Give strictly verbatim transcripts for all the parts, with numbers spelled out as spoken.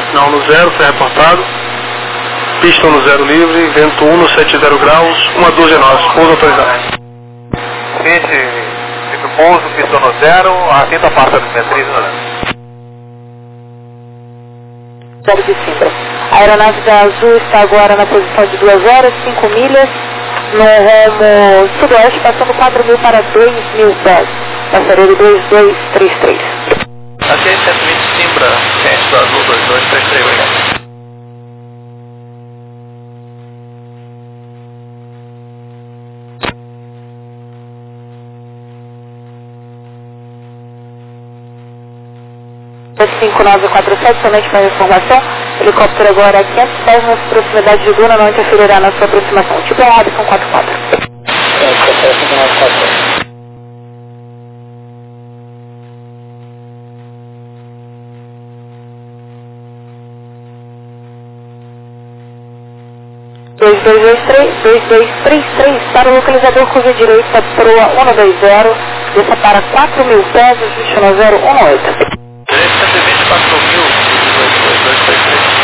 Não, no zero, foi reportado. Pista no zero livre, vento um no setenta graus, uma doze nós, pouso autorizado. Seguinte, tipo pouso, pista no zero, a quinta parte da altimetria ignorante. zero de Sintra. A aeronave da Azul está agora na posição de duas horas, cinco milhas, no rumo sudoeste, passando quatro mil para dois mil pés. Passareiro dois dois três três. Aqui é cento e vinte Simbra, ciente da Azul dois dois três três, obrigado. cinco nove quatro sete, somente para informação, helicóptero agora a quinhentos pés nas proximidades de Duna, não interferirá na sua aproximação. Tipo é um Robson quatro quatro. dois dois dois três, dois dois três três para o localizador curva direita proa cento e vinte, desça para quatro mil pés, ajuste no zero um oito. cento e vinte e quatro mil, dois dois três três.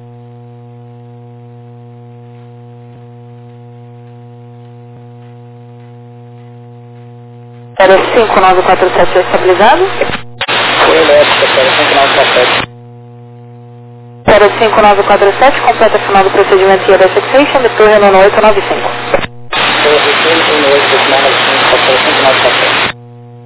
Era cinco nove quatro sete estabilizado. Foi elétrica, para cinco nove quatro sete. Era cinco nove quatro sete, completa final do procedimento I A D Fixation, depois Renault oito nove cinco. Foi cinco nove quatro sete.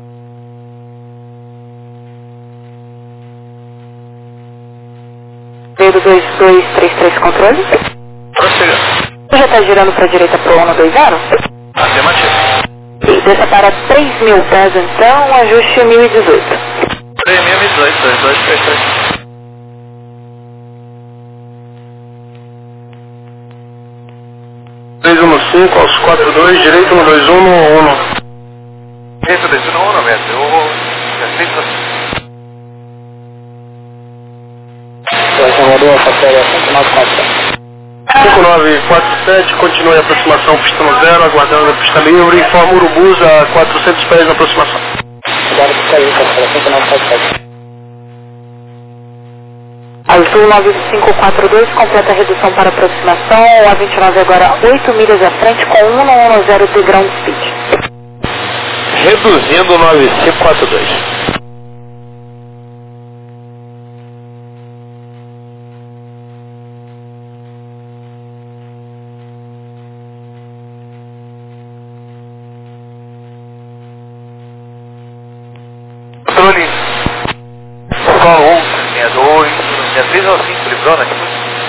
Veio dois dois três três controle. Prossiga. Já está girando para a direita para o cento e vinte? Afirmativo. E desça para três mil pés então, ajuste mil e dezoito. três mil e dezoito, dois dois três três. três um cinco aos quatro dois, direito um dois um no um. Direito dois um no um, mestre. Eu respeito assim. Transformador, faceta cinco nove quatro sete. cinco nove quatro sete, continue a aproximação pista no zero, aguardando a pista livre, informa Urubus a quatrocentos pés na aproximação. Agora pista livre, faceta cinco nove quatro sete. Azul nove cinco quatro dois, completa a redução para aproximação, o A vinte e nove agora oito milhas à frente com um um zero de ground speed. Reduzindo nove cinco quatro dois. Controle. Sol um, sessenta e dois, sessenta e três ou cinco, livrou, né?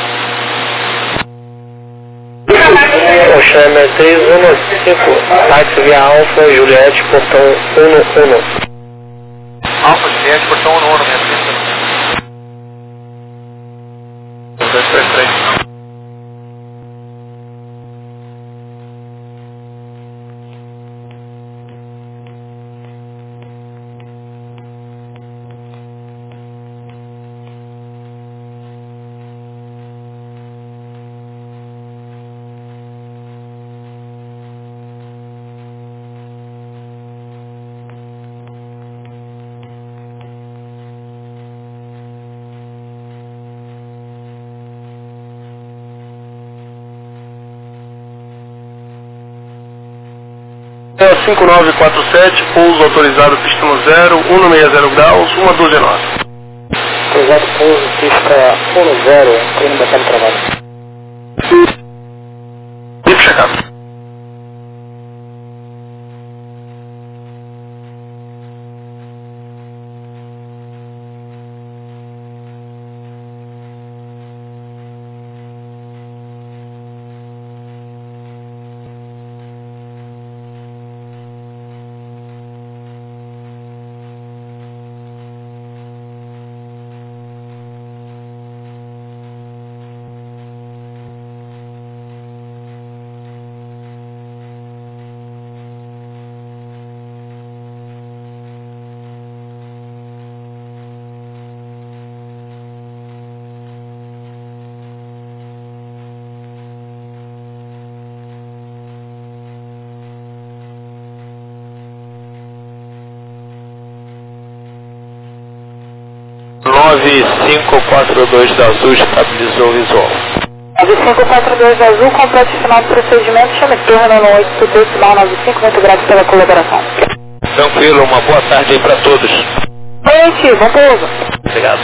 Ocean três um cinco, táxi via Alfa, Juliette, portão um um. Alfa, Juliette, portão um no minha pista. dois três três. cinco nove quatro sete, pouso autorizado pista no zero, cento e sessenta graus, uma doze nós. Autorizado pouso, pista um zero, treino bastante travado. Deep checkup. nove cinco quatro dois da Azul estabilizou o visual. nove cinco quatro dois da Azul, completo final do procedimento, chame torno no oito decimal nove cinco, muito grato pela colaboração. Tranquilo, uma boa tarde aí para todos. Gente, bom pouso. Obrigado.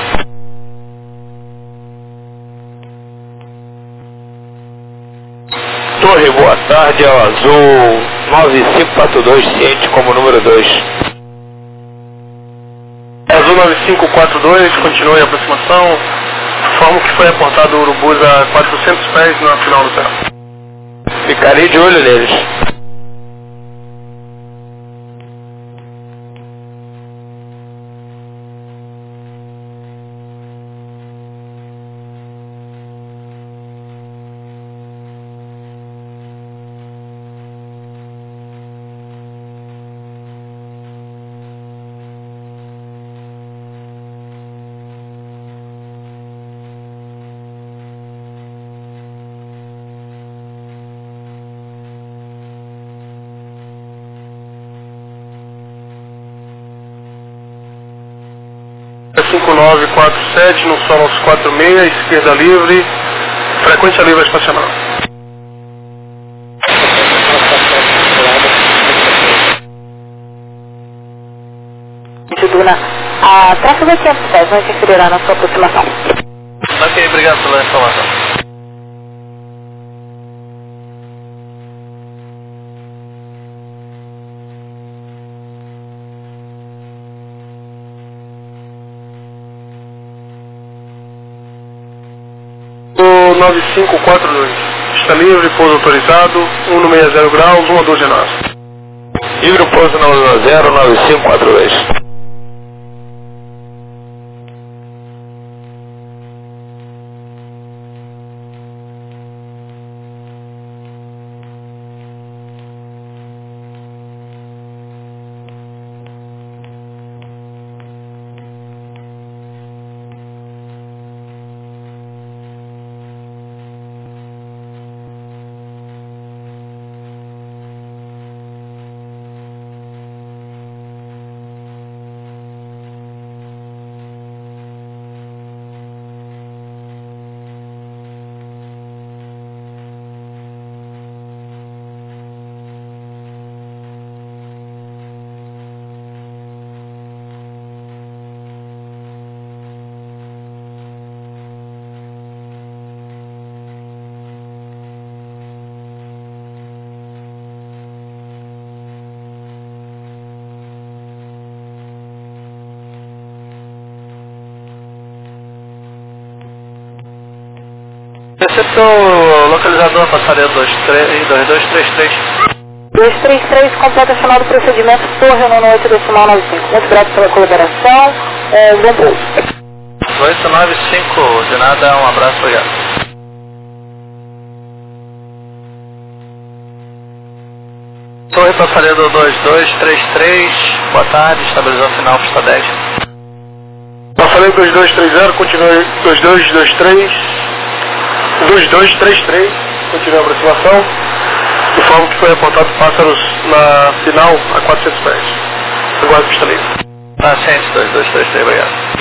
Torre, boa tarde, ao Azul nove cinco quatro dois, ciente como número dois. Azul nove cinco quatro dois, continue a aproximação. Informo que foi aportado o Urubus a quatrocentos pés na final do céu. Ficarei de olho neles. cinco nove quatro sete, no solo aos quatro seis, esquerda livre, frequência livre a estacionar. Duna, a tráfego é quinhentos pés, não interferirá na sua aproximação. Ok, obrigado pela informação. nove cinco quatro dois, está livre, pouso autorizado, cento e sessenta graus, um a doze nós. Livre, pouso no zero nove cinco quatro dois. Receptor localizador, passaria dois dois três três. dois três três, completa final do procedimento, torre no oito decimal nove cinco. Muito grato pela colaboração, é, bom pouso. oito nove cinco, de nada, um abraço, obrigado. Torre passaria do dois dois três três, boa tarde, estabilização final, pista dez. Passaria dois dois três zero, continue dois dois dois três. dois dois três três, continua a aproximação. Informo que foi apontado pássaros na final a quatrocentos pés. Aguardo pista livre. Ah, ciente, dois dois três três, obrigado.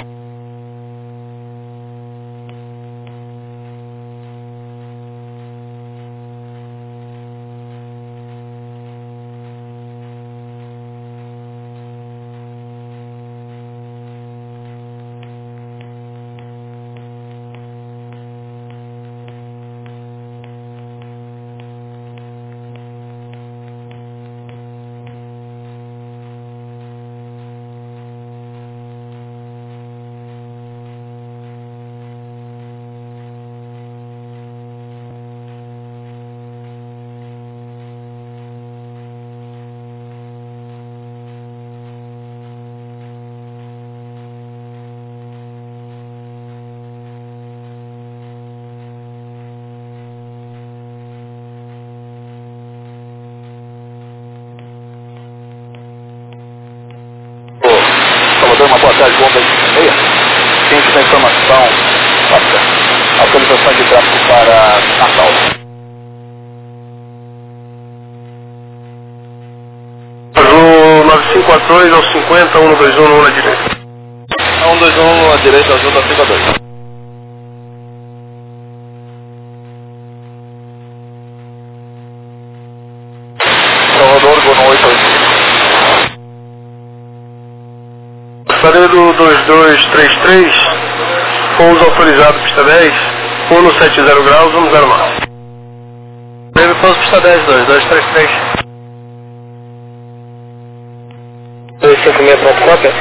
Uma boa tarde, bomba de meia. Ciente da informação, nossa, autorização de tráfego para Natal. Azul nove cinco quatro dois, ao cinquenta, cento e vinte e um, na direita. um dois um, a direita, azul da cinco a dois. Salvador, Gono oito oito cinco. Passaredo dois dois três três, pouso autorizado, pista dez, Uno setenta graus, vamos zero mar. Breve pouso, pista dez, dois dois três três. dois cinco seis, pronto, cópia.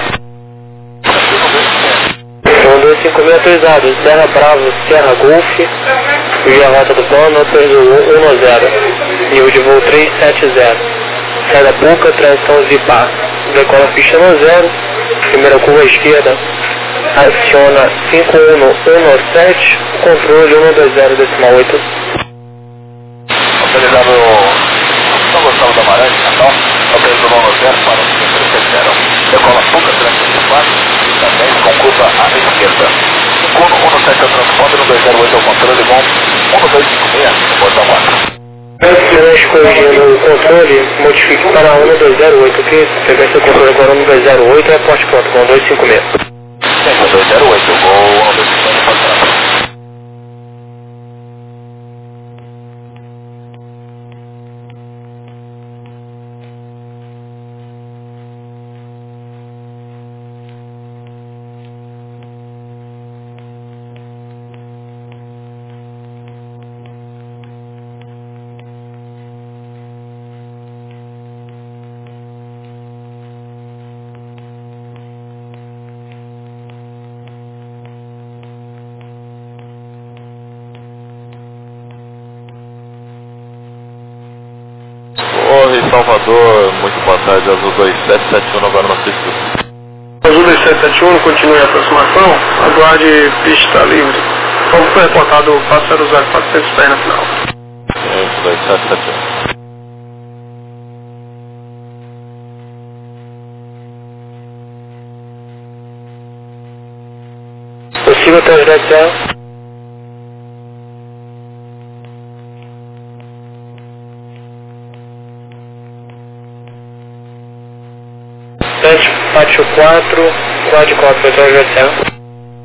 um dois cinco seis autorizado, Serra Bravo, Serra Golf, via rota do plano, autorizo um a zero, nível de voo trezentos e setenta, sai da boca, transição Zipar, decola pista no zero, primeira curva à esquerda, aciona cinco um um sete, controle um dois zero decimal oito. Autorizado São Gonçalo da Amarante, Natal, autorizado um zero para o centro zero. Decola Puca, transição quatro, pista dez, com curva à esquerda. cinco um um sete é o transponder, um dois zero oito é o controle, bom, um dois cinco seis, porta quatro. Apenas corrigindo o controle, modifique para um dois zero oito, ok? Frequência do controle agora um dois zero oito, é porte pronto, com um dois cinco seis. um dois zero oito, vou um dois cinco seis, porta quatro. Oi, Salvador, muito boa tarde, Azul dois sete sete um, agora na pista. Azul dois sete sete um, continue a aproximação, aguarde pista livre. Como foi reportado, pássaro zero quatrocentos pés na final. É, Azul dois sete sete um. Possível até os zero. sete, pátio quatro, quadricóptero até o zero.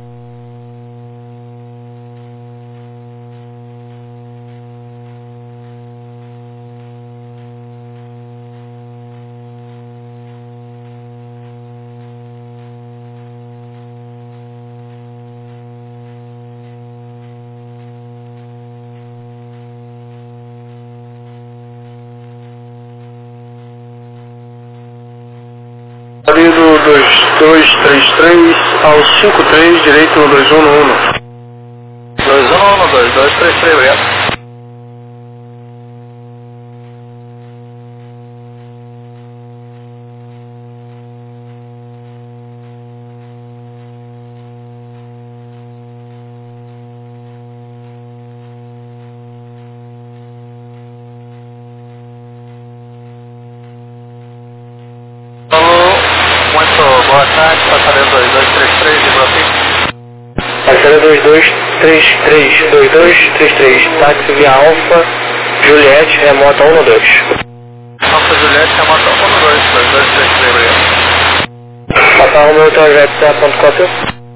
Salido dois dois três três ao cinco três, direito um dois um um. dois um um, dois dois três três, obrigado. Muito boa tarde, passaredo dois dois três três, de Brasil. Passaredo dois dois três três, dois dois três três, táxi via Alfa, Juliette, remota um dois. Alfa Juliette, remota um dois, dois dois três três, obrigado. Passar o meu trajeto da ponto cópia.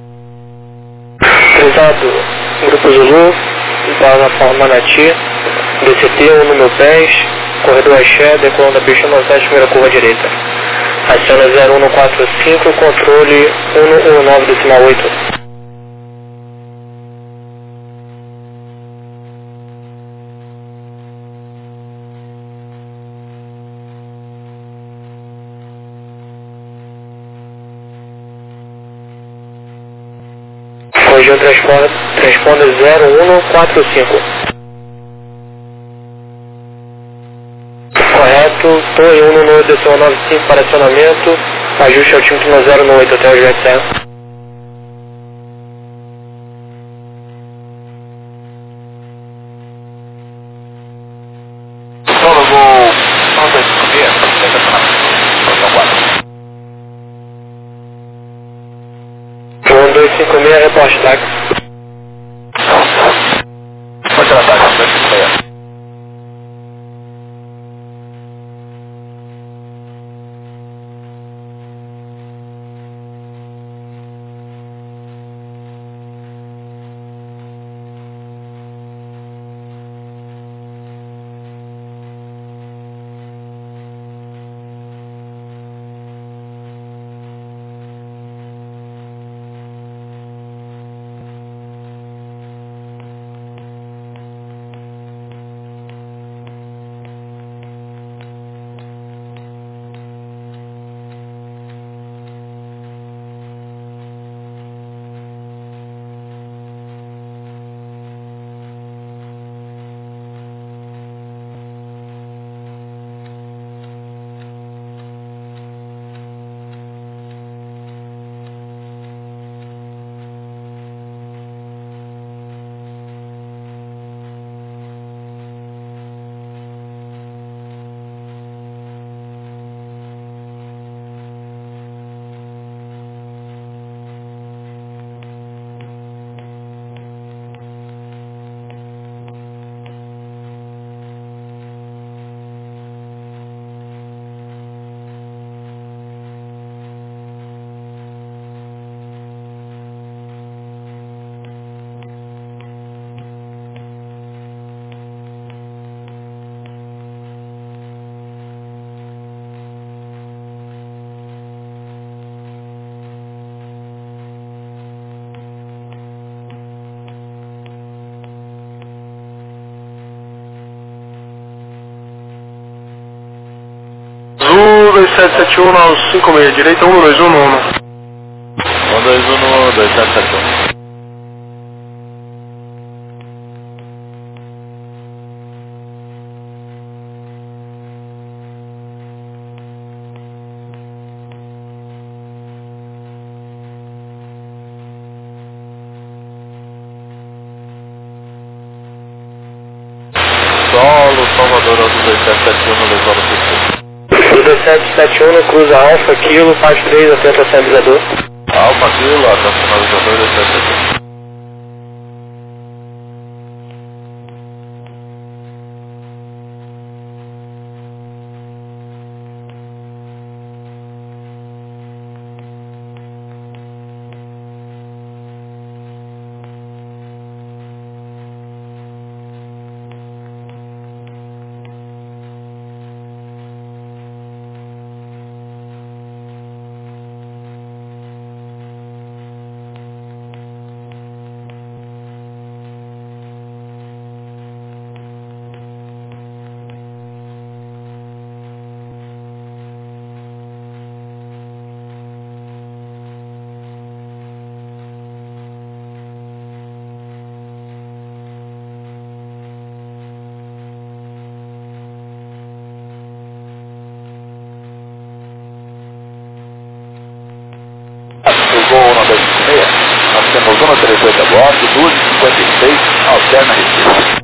Trizado, Grupo Zulu, plataforma Manati, D C T um no meu dez, corredor Axé, decolando a pista no sete, primeira curva direita. Aciona zero um quatro cinco, controle um um nove decimal oito. Corrigiu transponder zero um quatro cinco. Correto, torre um no decimal nove cinco para acionamento, ajuste ao título zero no oito até o G S. Solo vou um dois cinco seis, porta quatro. um dois cinco seis, reporte táxi. Pode tirar táxi, um dois cinco seis. um dois sete sete um aos cinco meia, direita um dois um no um. um dois um no dois sete sete um. Solo, Salvador, Alto dois sete sete um, no Lesolo Sul. dois sete sete um no cruza Alfa, Kilo, parte três, atento ao sinalizador. Alfa, Kilo, atento ao sinalizador, dois sete sete um. Gol um dois cinco seis, nós temos um trinta e oito a bordo, duas cinquenta e seis, alterna Recife.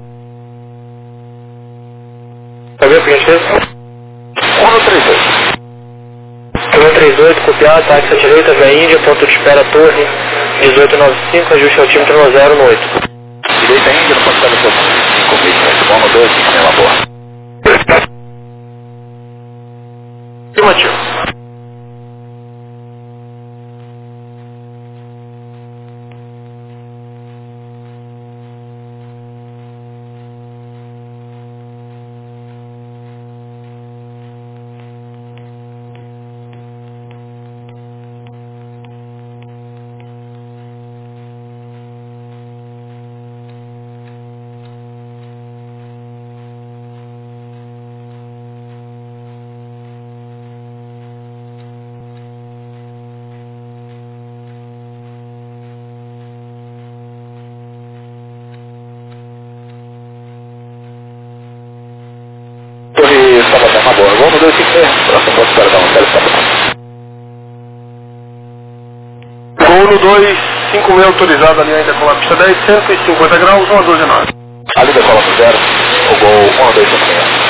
Tá vendo, por gentileza? um trinta e dois. um trinta e oito, copiar, táxi à direita, Via Índia, ponto de espera, torre, dezoito noventa e cinco, ajuste altímetro no zero no oito. Direita Índia, no ponto de espera, cinco mil, um dois cinco seis, labor. Afirmativo. Torre Salvador, uma boa. um dois cinco seis, próximo ponto de espera, não, quero saber. Gol no dois cinco seis autorizado, ali ainda com a pista dez, cento e cinquenta graus, um a doze nove. Ali decola pro zero, o gol um dois cinco seis.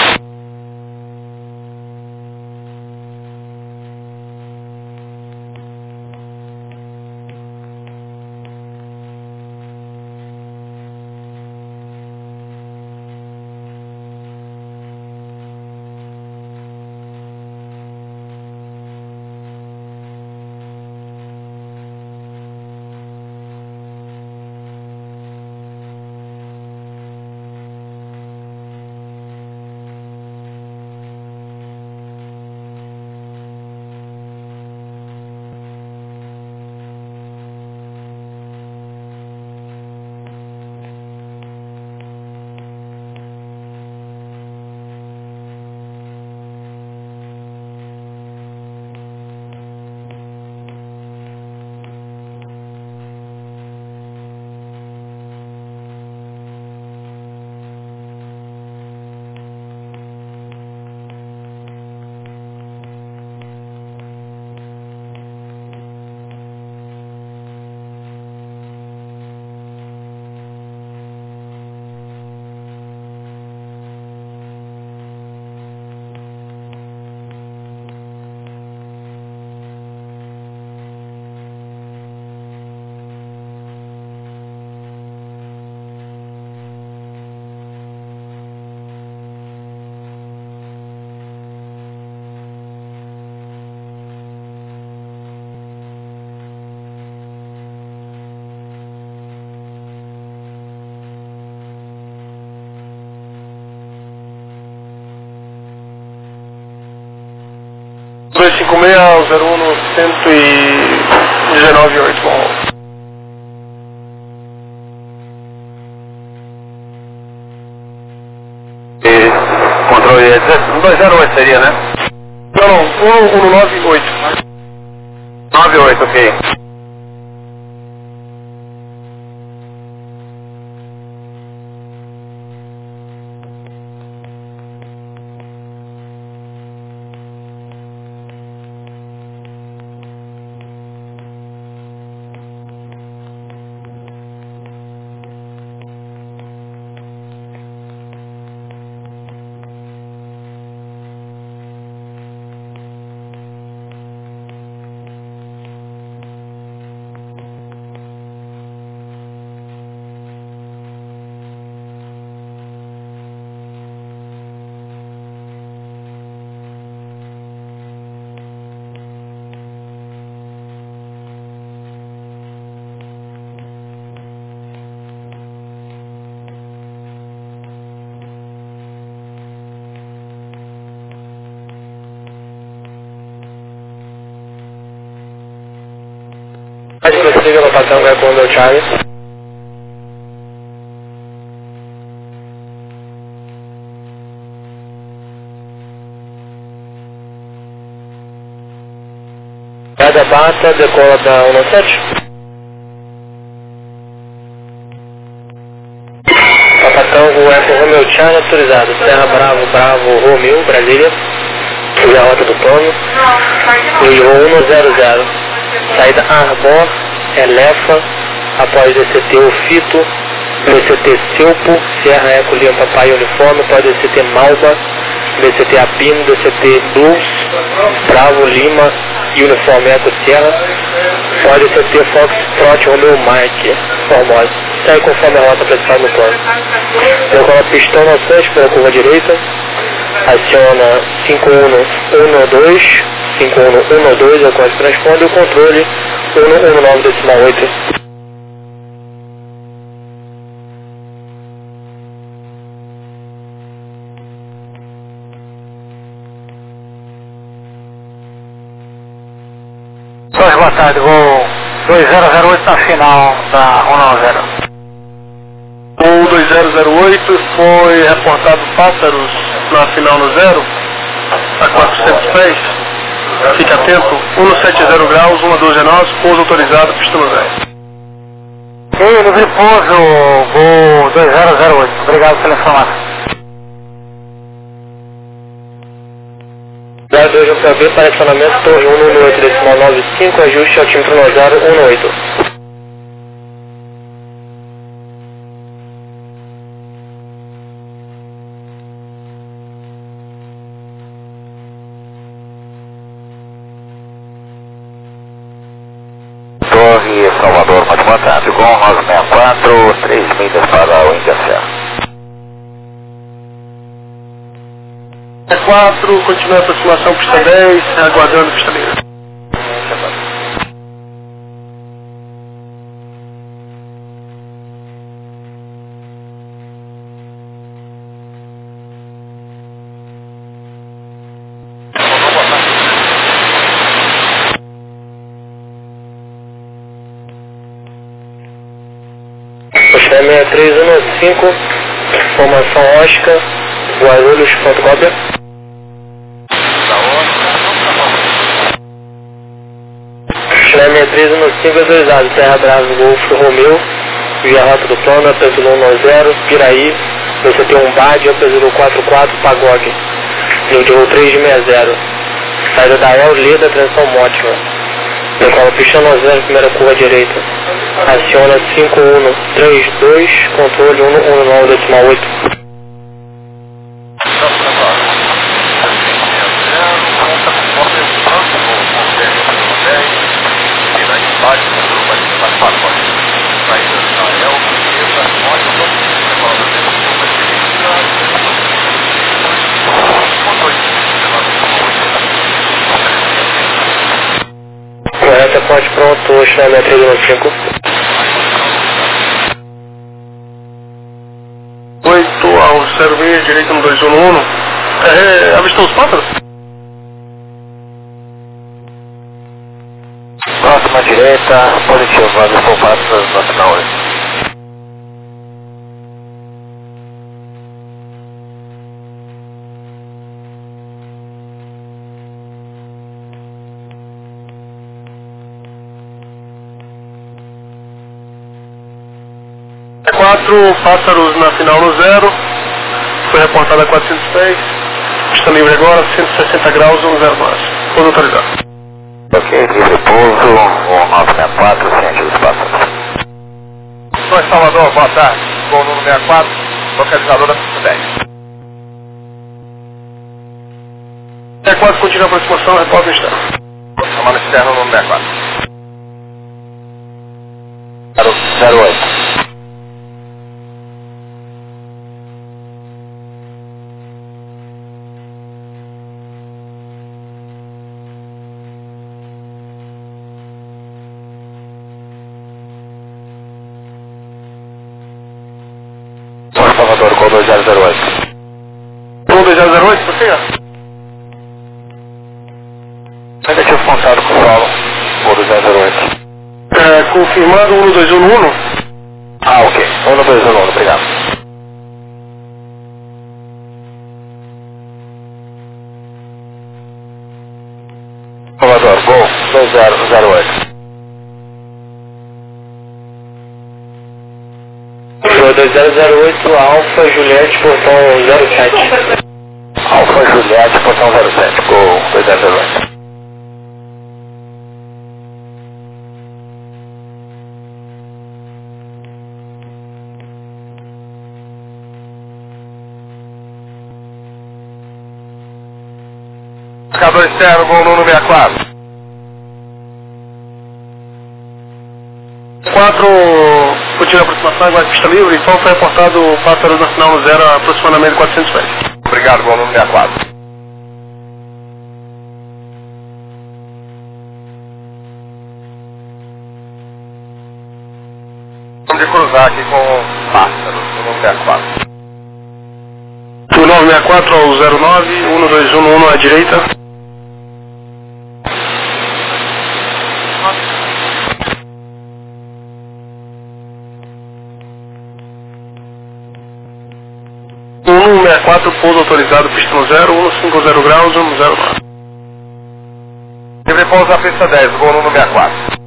dois cinco seis ao zero um no cento e dezenove e oito, bom. E controle dois zero oito seria, né? Não, não, um, um nove oito. nove oito, ok. Pode prosseguir no patrão vai com o meu Charlie. Cada bata decola da um sete. Patrão, o F Romeo Charlie autorizado. Serra Bravo, Bravo, Romeo, Brasília. E a rota do plano. E o um zero zero. Saída Arbor, Elefa, após D C T Ofito, D C T Selpo, Serra Eco Lima Papai Uniforme, após D C T Malba, D C T Apino, D C T Blues, Bravo Lima, Uniforme Eco Serra, após D C T Fox Trot Romeo Mike, Formosa. Segue conforme a rota principal no plano. Decola pistão na frente pela curva direita, aciona cinco um um dois, cinco um um dois é o código que transponde, o controle um um nove decimal oito. Dois, boa tarde, vou dois zero zero oito na final da um nove zero. O dois zero zero oito foi reportado pássaros na final no zero, a quatrocentos pés. Fique atento, um sete zero graus, um doze nós, pouso autorizado, pista no zero. E no repouso, voo dois zero zero oito. Obrigado pela informação. zero dois um P B para acionamento, torre um um oito decimal nove cinco, ajuste altímetro no zero um oito. Torre Salvador, muito boa tarde, com nove seis quatro, três milhas para o Índia Serra. quatro, continua a aproximação pista dez, aguardando pista dez. Postal seis três um cinco, formação Oscar, Guarulhos, fotocópia. Postal seis três um cinco, autorizado, Serra Bravo, Golfo, Romeu, via rota do plano, Apesilo um zero, Piraí, você tem um B A D, Apesilo quatro quatro, Pagog, Nível três de sessenta, saída da El, Leda, transição Mótima. Decola pista no zero, primeira curva direita. Aciona cinco um três dois, controle um um nove decimal oito. Correta, ponte pronto, Schneider três um cinco. oito ao zero seis, direita no dois um um. É, avistou os pássaros? Próxima direita, positivo, avistou pássaros no final oito. quatro, pássaros na final no zero. Foi reportada a quatrocentos pés. Está livre agora, cento e sessenta graus, um zero nove. Pouso autorizado. Ok, livre pouso, um nove seis quatro, ciente dos pássaros. Oi, Salvador, boa tarde. Voo número sessenta e quatro, localizador da pista dez. sessenta e quatro, continua a aproximação, repórter externo. Comando externo número sessenta e quatro. zero oito. Salvador, com dois zero zero oito. um dois zero zero oito, prossiga. Negativo pontuado com o solo, com dois zero zero oito. É, confirmado, um dois um um. Ah, ok. um dois um um, obrigado. Salvador, gol dois zero zero oito. dois zero zero oito, Alfa Juliette, portão zero sete. Alfa Juliette, portão zero sete, gol dois zero zero oito. Marcador externo, gol número sessenta e quatro. quatro, continua a aproximação, agora pista livre. Então foi reportado o pássaro na final no zero, a aproximadamente quatrocentos pés. Obrigado, gol número sessenta e quatro. Vamos de cruzar aqui com o pássaro, o número sessenta e quatro. Do nove sessenta e quatro ao zero nove, um dois um um à direita. um sessenta e quatro, pouso autorizado, pista no zero, um cinco zero graus, um zero nove. Livre pouso na pista dez, gol número sessenta e quatro.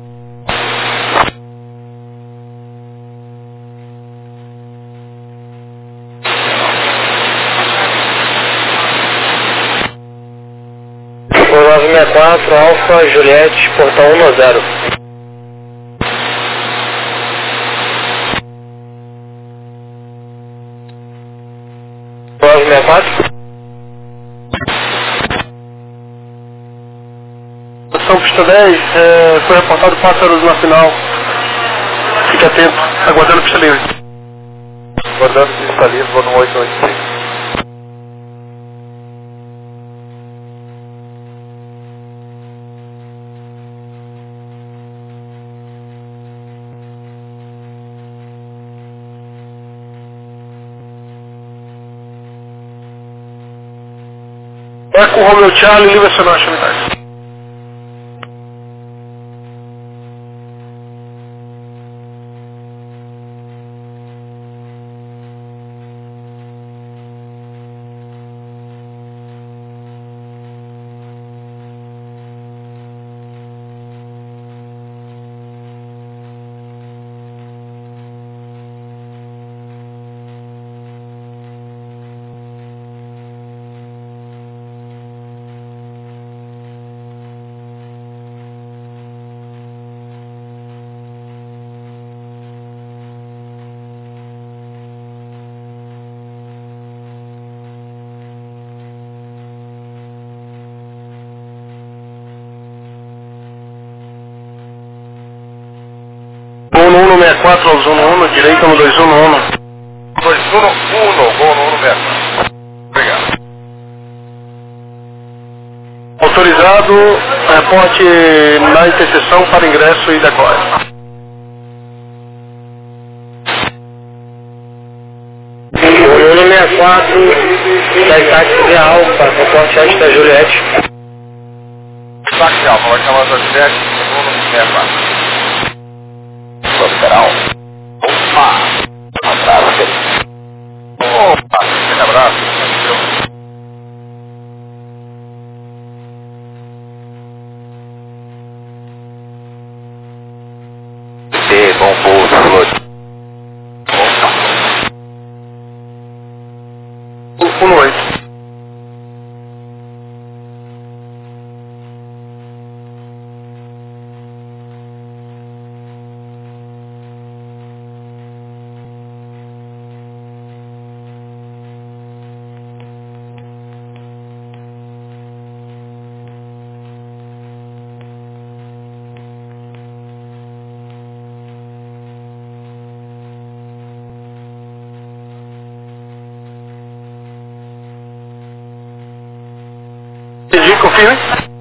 nove sessenta e quatro, Alfa Juliette, portão um zero. nove sessenta e quatro. Estação pista dez, é, foi reportado pássaros na final. Fique atento, aguardando pista livre. Aguardando pista livre, vou no oito oito seis. É com o Romeo Charlie, livre acionar as chaminés. um sessenta e quatro ao zona um, direita no dois um um. dois um um, gol no sessenta e quatro. Obrigado. Autorizado, reporte na interseção para ingresso e decolle. um sessenta e quatro, da táxi de Alfa, reporte da Juliette. Táxi Alfa, vai chamar da Juliette, um sessenta e quatro. Lateral. Opa! Abraço. Opa! Aquele abraço. Bom pouso, Flor. Opa! Entendi, confirme.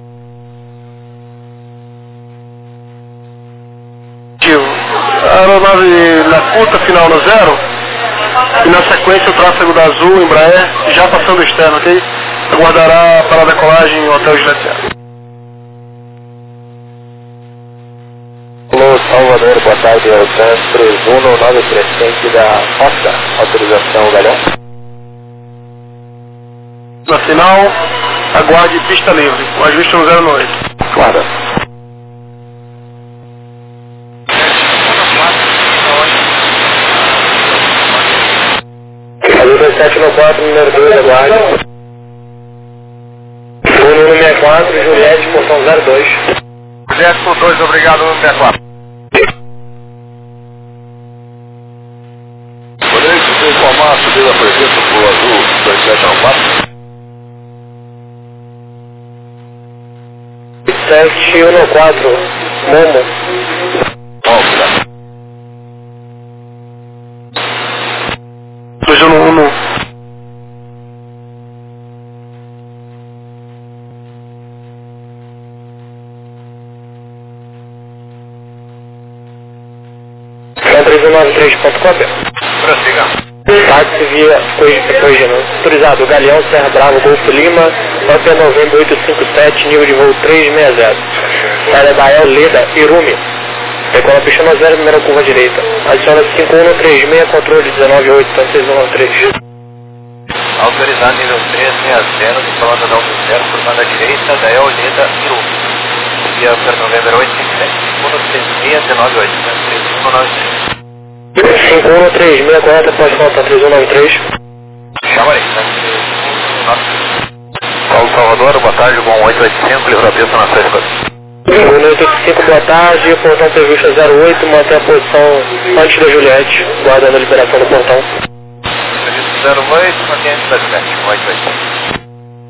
A aeronave na curta final no zero e na sequência o tráfego da Azul, Embraer, já passando o externo, ok? Aguardará para a decolagem em Hotel Juliette Serra. Alô, Salvador, boa tarde, é o trans três um nove três cinco da Costa, autorização Galeão. Na final, aguarde pista livre, o ajuste no zero oito. Guarda. Azul dois sete nove quatro, número dois, aguarde. Gol número sessenta e quatro, Juliette, portão zero dois. Juliette por dois, obrigado, número sessenta e quatro. Podemos te informar a subida prevista para o Azul dois sete nove quatro? sete um quatro, Momo. Óbvio. dois um um. três um nove três, ponto cópia. Prossiga. Táxi via Corrigino. Autorizado, Galeão, Serra Bravo, Golfo Lima, Hotel Novembro oito cinco sete, nível de voo trezentos e sessenta. Saída Bael, Leda, Irume. Decola pista no zero, primeira curva direita. Adiciona cinco um três seis, controle dezenove oito, seis um nove três. Autorizado nível trezentos e sessenta, falando da Alto Zero, por banda direita, Bael, Leda, Irume. Via Hotel Novembro oito cinco sete, cinco um três seis, dezenove oito, três um nove três. cinco um três seis, correta, pode faltar três um nove três. Chama aí, né? Paulo Salvador, boa tarde, bom oito oito cinco, livro a pista na sexta. oito oito cinco, boa tarde, portão previsto zero oito, mantém a posição antes da Juliette, guardando a liberação do portão. Previsto zero oito, mantém antes da Juliette, oito oito cinco.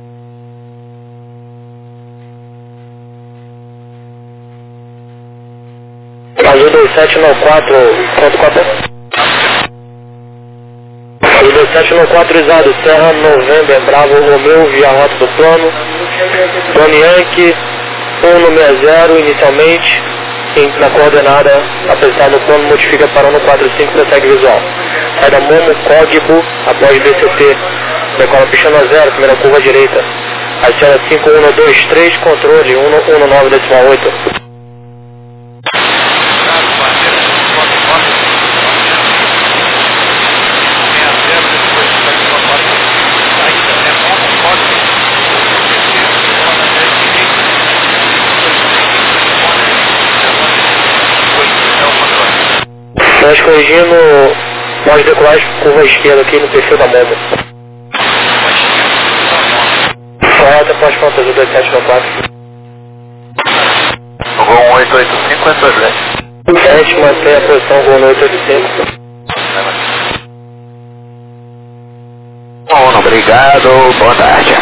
Azul dois sete nove quatro, ponto cópia. Azul dois sete nove quatro, autorizado, Serra, Novembro, Bravo, Romeu, via rota do plano. Tony Yankee, um no sessenta, inicialmente, em, na coordenada apresentada no plano, modifica para um no quatro cinco, prossegue visual. Sai da Momo, Código, após B C T, decola pista no zero, primeira curva direita. Adiciona cinco um dois três, controle um um nove decimal oito. Nós corrigindo, nós decolagem curva esquerda aqui no perfil da Momo. Correta, pode contar do dois sete nove quatro. Gol oito oito cinco, é dois dez. sete, mantém a posição, gol oito oito cinco. Bom, obrigado, boa tarde.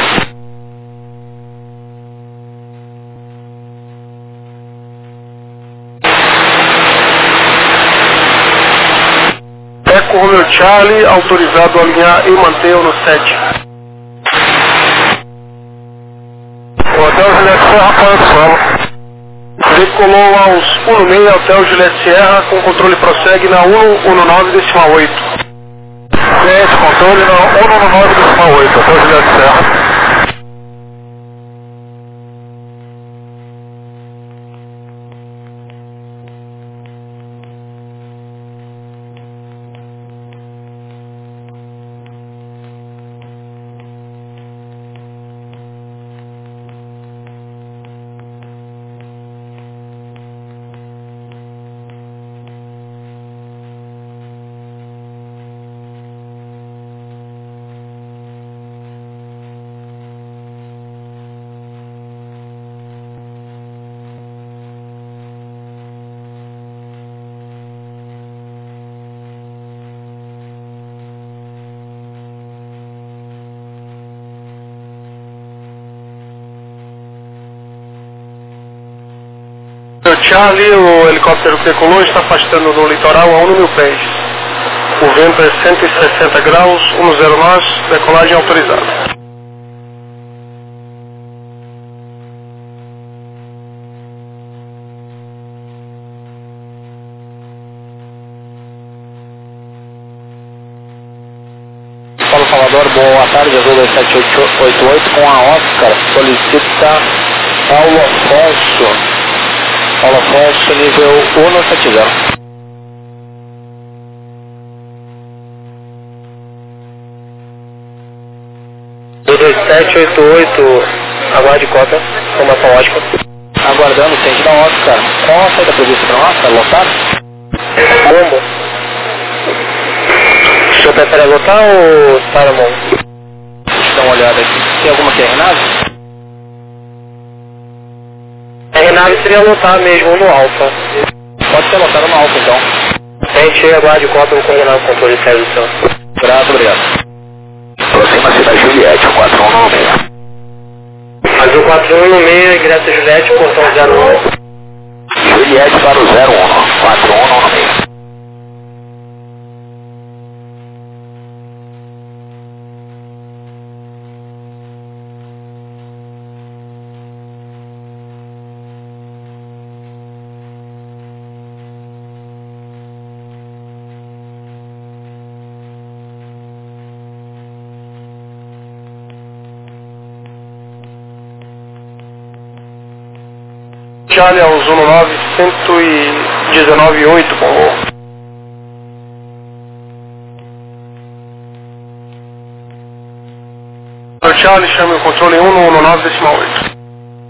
Eco Romeo Charlie, autorizado a alinhar e manter no sete. O Hotel Juliette Serra para o solo. Decolou aos um meio Hotel Juliette Serra, com controle prossegue na um um nove decimal oito. Esse controle na um um nove decimal oito, Hotel Juliette Serra. Charlie, o helicóptero que decolou está afastando no litoral a um mil pés. O vento é cento e sessenta graus, um zero nós, decolagem autorizada. Salvador, boa tarde, Azul dois sete oito oito com a Oscar, solicita Paulo Afonso, Paulo Afonso, nível um sete zero. dois sete oito oito, aguarde cota, formação Oscar. Aguardando o centro da Oscar. Qual a saída prevista para nós? Está lotado? Bombo. O senhor prefere lotar ou para a mão? Deixa eu dar uma olhada aqui. Tem alguma que é Renave? A Renave seria lotar mesmo no Alfa. Pode ser lotado no Alfa então. Gente, aguarde cota, vou coordenar o controle sério do senhor. Graças, obrigado. Aproxima-se da Juliette, quatro um nove seis. Azul quatro um um seis, ingresso Juliette, portão zero um. Juliette para o zero um, quatro um nove seis. Charlie ao Zuno nove, cento e dezenove ponto oito, por favor. Charlie, chame o controle um no nove decimal oito.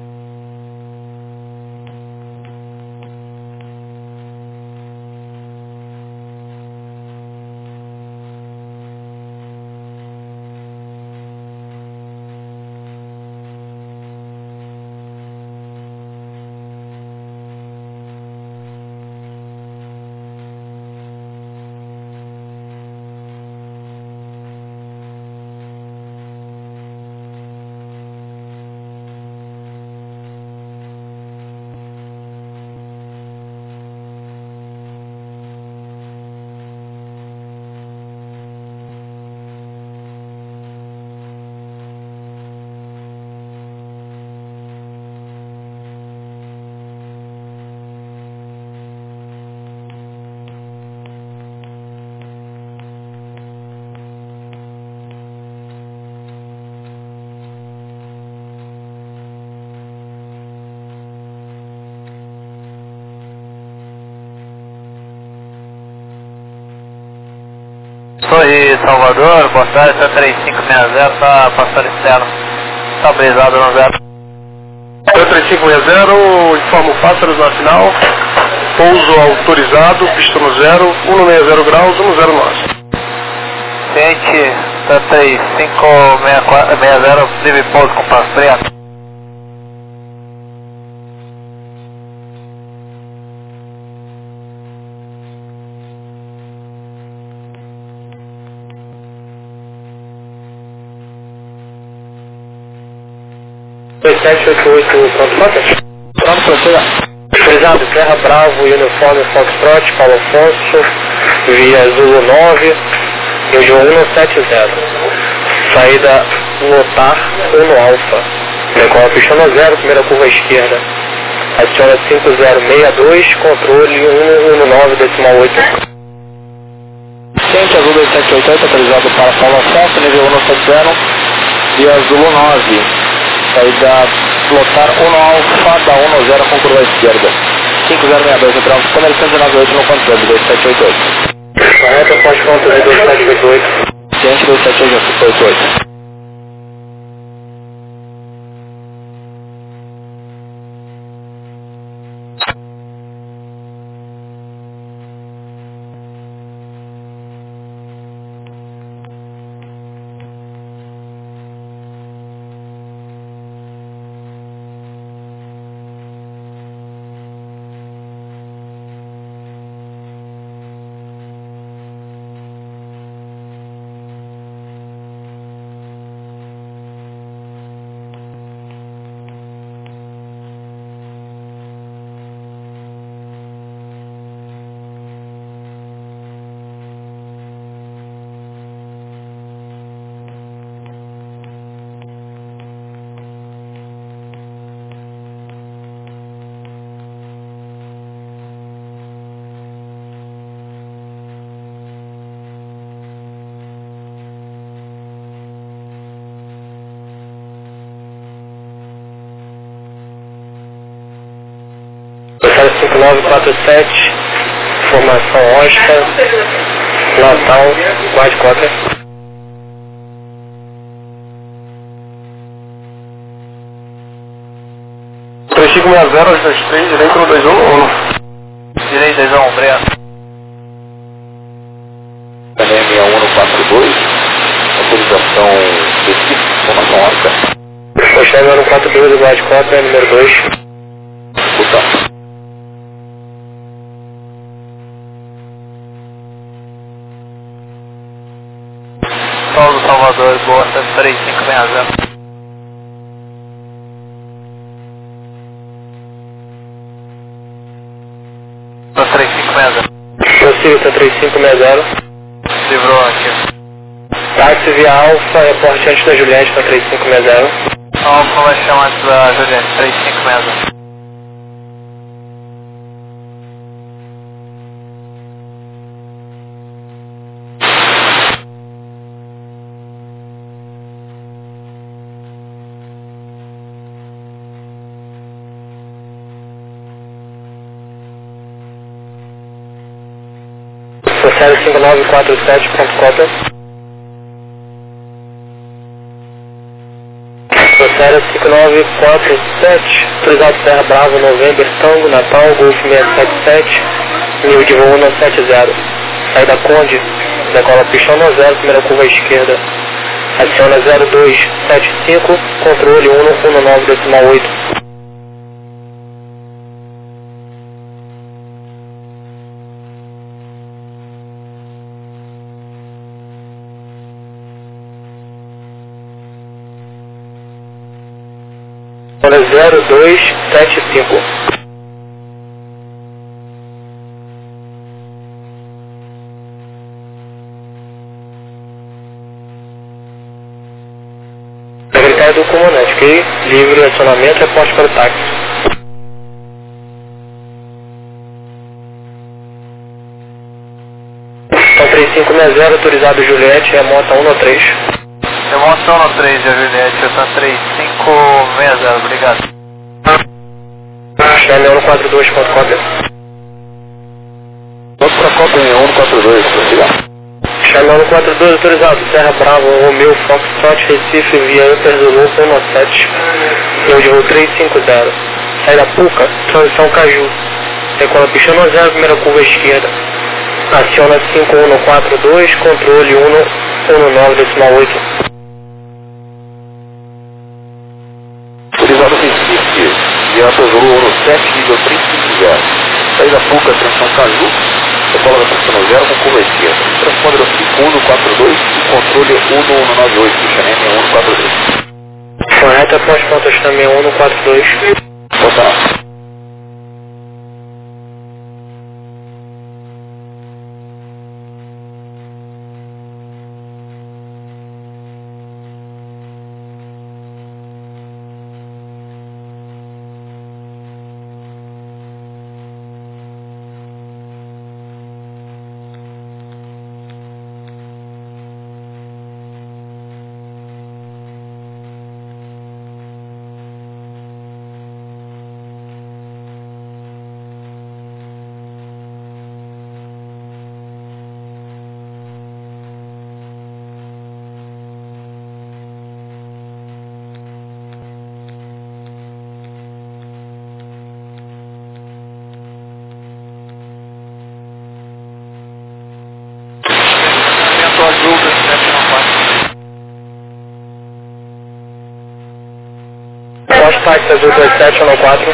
Torre Salvador, boa tarde, três cinco seis zero, está passando externo, está brisado no zero. três cinco seis zero, informa o Pássaros na final, pouso autorizado, pista no zero, cento e sessenta graus, um zero nove. Gente, três cinco seis zero, livre pouso com passo, obrigado. dois sete oito oito, pronto, pode? Pronto, prossiga. Autorizado, Terra Bravo, Uniforme Foxtrot, Paulo Afonso, via Zulu nove, nível um sete zero. Saída lotar um no Alfa. Decola pista no zero, primeira curva à esquerda. Adiciona cinco zero seis dois, controle um um nove decimal oito. Gente, Azul dois sete oito oito, autorizado para Paulo Afonso, nível um sete zero, via Zulu nove. Saída lotar um no Alfa, da um zero com curva à esquerda. cinco zero seis dois, entramos com cento e noventa e oito no controle, dois sete oito oito. Correto, pode conta de dois sete oito oito. Gente, dois sete oito oito. cinco nove quatro sete, formação Oscar, Natal, White Quarter. três cinco seis zero, dois três, direito no dois um, um. Direito dois um, obrigado. M seis um quatro dois, autorização específica, formação Oscar. Poxa, um quatro dois, do White Quarter, número dois. Escuta. Paulo Salvador, boa, três cinco seis zero. três cinco seis zero. Prossiga, três cinco seis zero. Livrou aqui. Táxi via Alfa, reporte antes da Juliette para três cinco seis zero. Alfa vai chamar antes da Juliette, três cinco seis zero. Série cinco nove quatro sete, ponto cota. Série cinco nove quatro sete, autorizado Serra Bravo, November, Tango, Natal, Golf seis sete sete, nível de voo um sete zero. Saída Conde, decola pistão no zero, primeira curva à esquerda. Aciona zero dois sete cinco, controle um um nove decimal oito. zero dois sete cinco. Secretário do comandante, ok? Livre acionamento, reporte para o táxi. Então três cinco seis zero, autorizado Juliette, remota um no três. Remota um no três, a Juliette, eu tô três cinco seis zero, obrigado. Chame um quatro dois, ponto cota. Vamos para a cota em um quatro dois, prossiga. Chame um quatro dois, autorizado Serra Bravo, Romeu, Foxtrot, Recife, via Upper Zulu, um sete. Eu de voo três cinco zero. Saída Puca, transição Caju. Decola pistão no zero, primeira curva à esquerda. Aciona cinco um quatro dois, controle um um nove decimal oito. Autorizado Recife, via Upper Zulu um sete, nível três cinco zero. Saída Puca, transição Caju. Decola da pistão no zero com curva à esquerda. Transponder cinco um quatro dois e controle um um nove oito, Xaneme um quatro dois. Correto, após ponto Xaneme um quatro dois. Boa. Táxi Azul dois sete um quatro.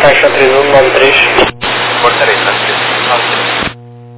Caixa três um nove três. Portaria, três um nove três.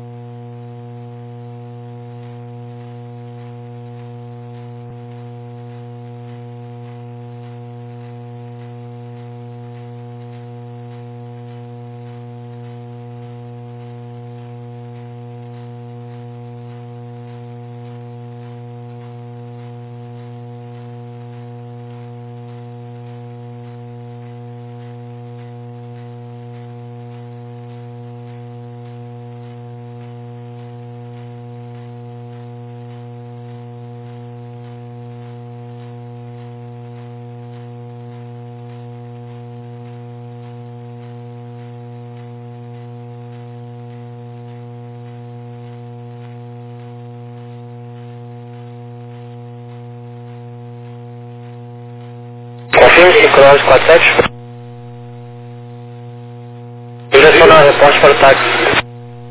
Confirme, cinco nove quatro sete. Direcionar, reporte para o táxi.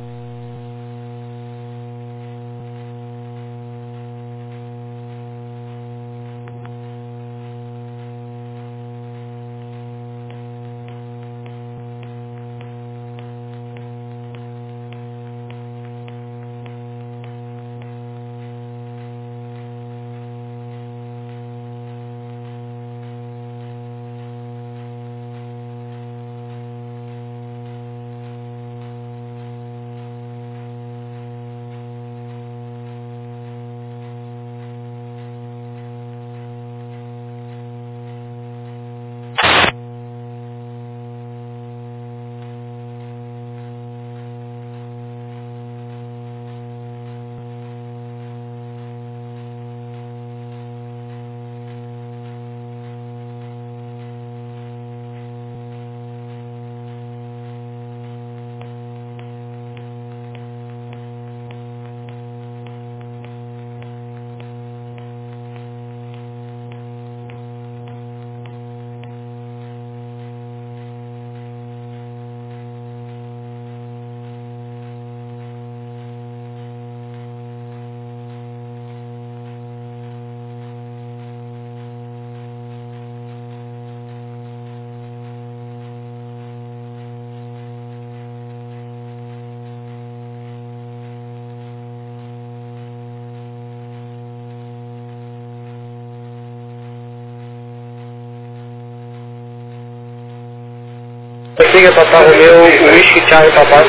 Siga Papá Romeu, Whisky Charlie Papá.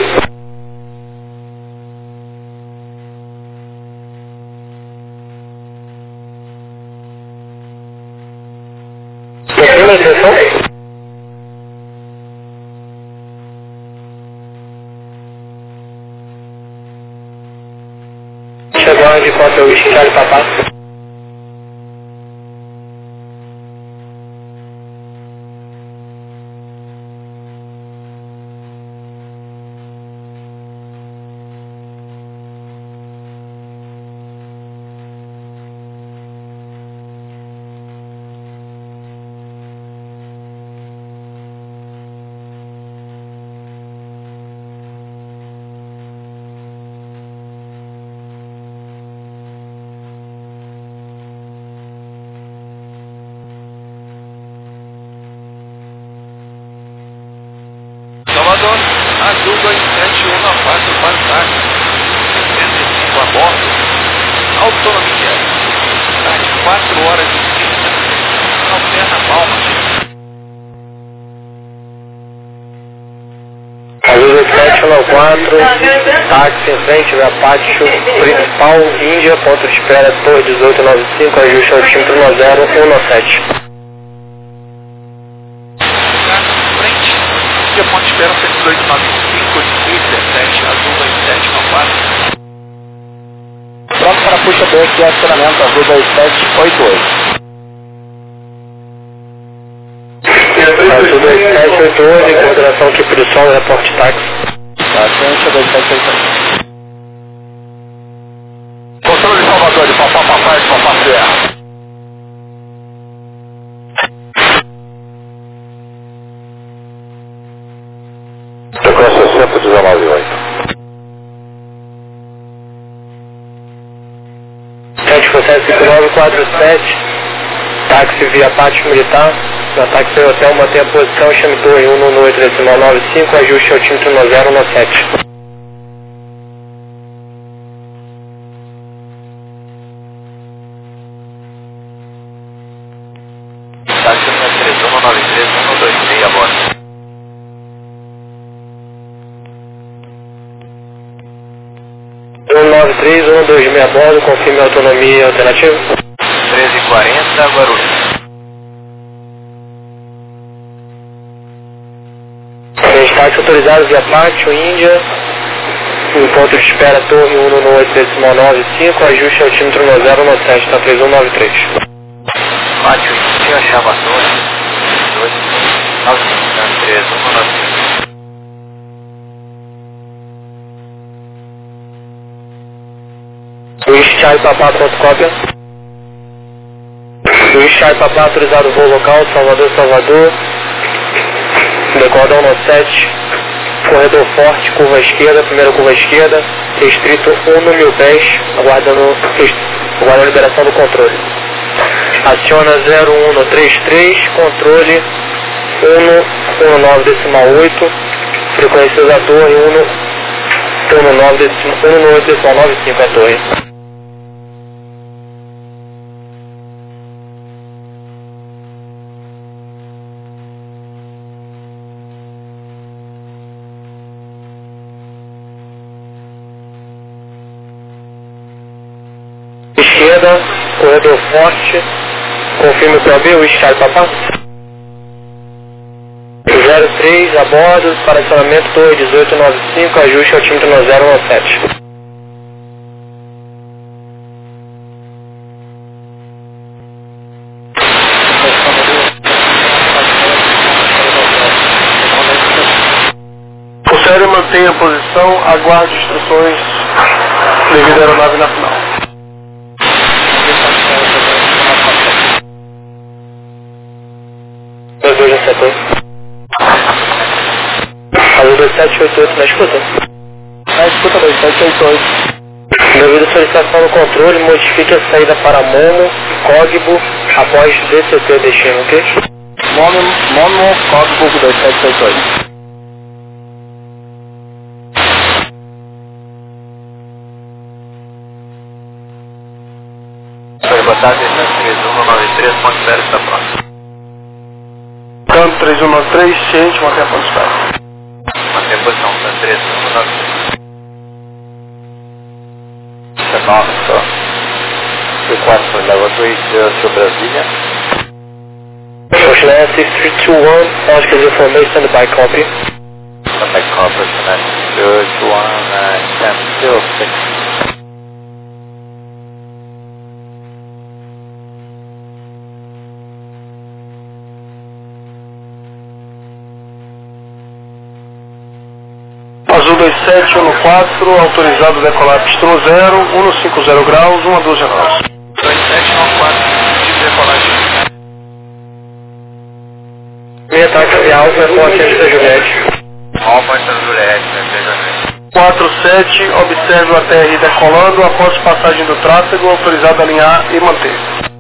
Confirma a extensão? Chegou a de conta o Whisky Charlie Papá. Salvador, Azul dois sete um quatro para o táxi, sessenta e cinco a bordo, autonomia, às quatro horas e trinta, alterna Palmas. Azul dois sete um quatro, táxi em frente da pátio principal, Índia, ponto de espera, Torre dezoito noventa e cinco, ajuste altímetro um zero um sete. Ponte espera cento e dois nove cinco, oito dezessete, Azul dois sete um quatro. Pronto para puxa B aqui, acionamento Azul dois sete oito oito. Azul dois sete oito oito, em consideração aqui para o sol, reporte táxi. Tá, frente dois sete oito oito. Controle de Salvador, de Papá Papai, de Papá Serra. sessenta dezenove oito. sete cinco nove quatro sete, táxi via Pátio Militar. No ataque pelo hotel, mantenha a posição, chame torre um um oito decimal nove cinco, ajuste altímetro no zero um sete. Táxi número três um nove três um dois seis, a bordo. um nove três um dois seis a bordo, confirme a autonomia alternativa. treze e quarenta, Guarulhos. Táxi autorizado via Pátio, Índia, em ponto de espera torre um um oito decimal nove cinco, ajuste altímetro no zero um sete, tá três um nove três. Pátio, Índia, chama a torre, dois nove cinco, três um nove cinco. Luiz Charlie Papá, ponto cópia. Luiz Charlie Papá, autorizado voo local, Salvador, Salvador. Decoda um sete, corredor forte, curva esquerda, primeira curva esquerda, restrito um no mil pés, aguardando, aguardando a liberação do controle. Aciona zero um três três, controle um um nove decimal oito, frequência da torre um um nove decimal nove cinco a torre. Esquerda, corredor forte, confirme o P O B, o Charlie Papá. zero três, a bordo, para acionamento torre dezoito nove cinco, ajuste altímetro no zero um sete. O sério mantenha a posição, aguarde instruções devido à aeronave na final. dois dois no setor. Alô, dois sete oito oito, na escuta? Na escuta, dois sete oito oito. Devido à solicitação do controle, modifique a saída para Momo, Código, após D C T destino, ok? Momo, Momo, Código dois sete oito oito. Foi botar três um nove três, ponto zero, está pronto. Canto três um nove três, ciente, mantenha a posição. Mantenha a posição, três um nove três. Nossa, o quatro leva dois to Brasília. Ocean Air six three two one, article information by copy. By copy, Ocean Air six three two one, ten zero six. Azul dois sete um quatro, autorizado decolar pistão zero, um cinco zero graus, um doze nove. dois sete um quatro, de decolagem. Meia taxa de alfa, reporte antes da Juliette. Alfa antes da Juliette, né? quatro sete, observe o A T R decolando, após passagem do tráfego, autorizado a alinhar e manter.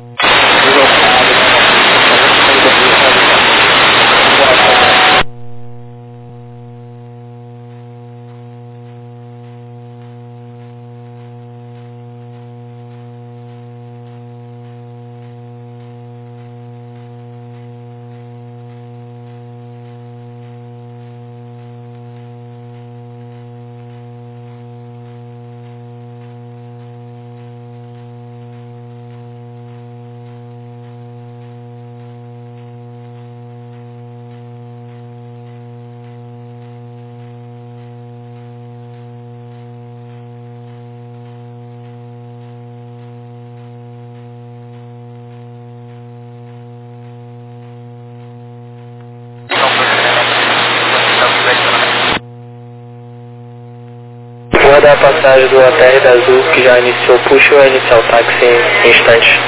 Vou dar a passagem do A T R da Azul, que já iniciou o push, ou iniciar o táxi em instantes.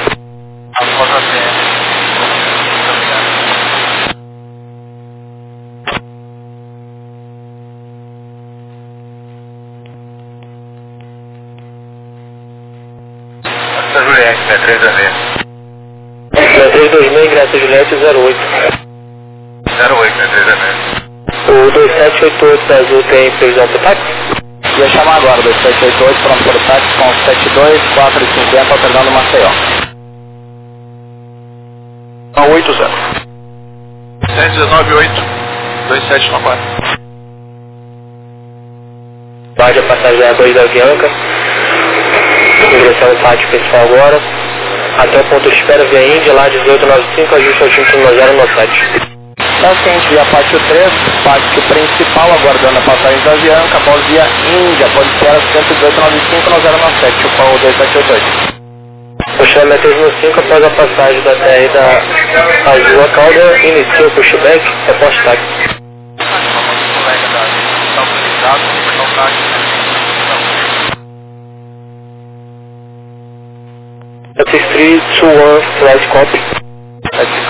Essa Juliette, né? três a V. três dois seis, ingresso Juliette zero oito. zero oito, né? três seis. O dois sete oito oito da Azul tem previsão para o táxi? Ia chamar agora, dois sete oito oito, pronto para o táxi com sete dois quatro cinco zero, alternando Maceió. A oito zero. sete um nove oito, dois sete nove quatro. Guarde a passagem dois da Bianca. Ingressando no pátio principal agora. Até o ponto de espera via Índia, lá dezoito noventa e cinco, ajuste ao time zero nove sete. É o seguinte, via pátio três, pátio principal, aguardando a passagem da Bianca, após via Índia, pode ser cento e dezoito noventa e cinco no zero nove sete, o dois sete oito oito. Puxamento no cinco após a passagem da T R da Azul, a cauda inicia o pushback, reposte táxi. six three two one, flight copy.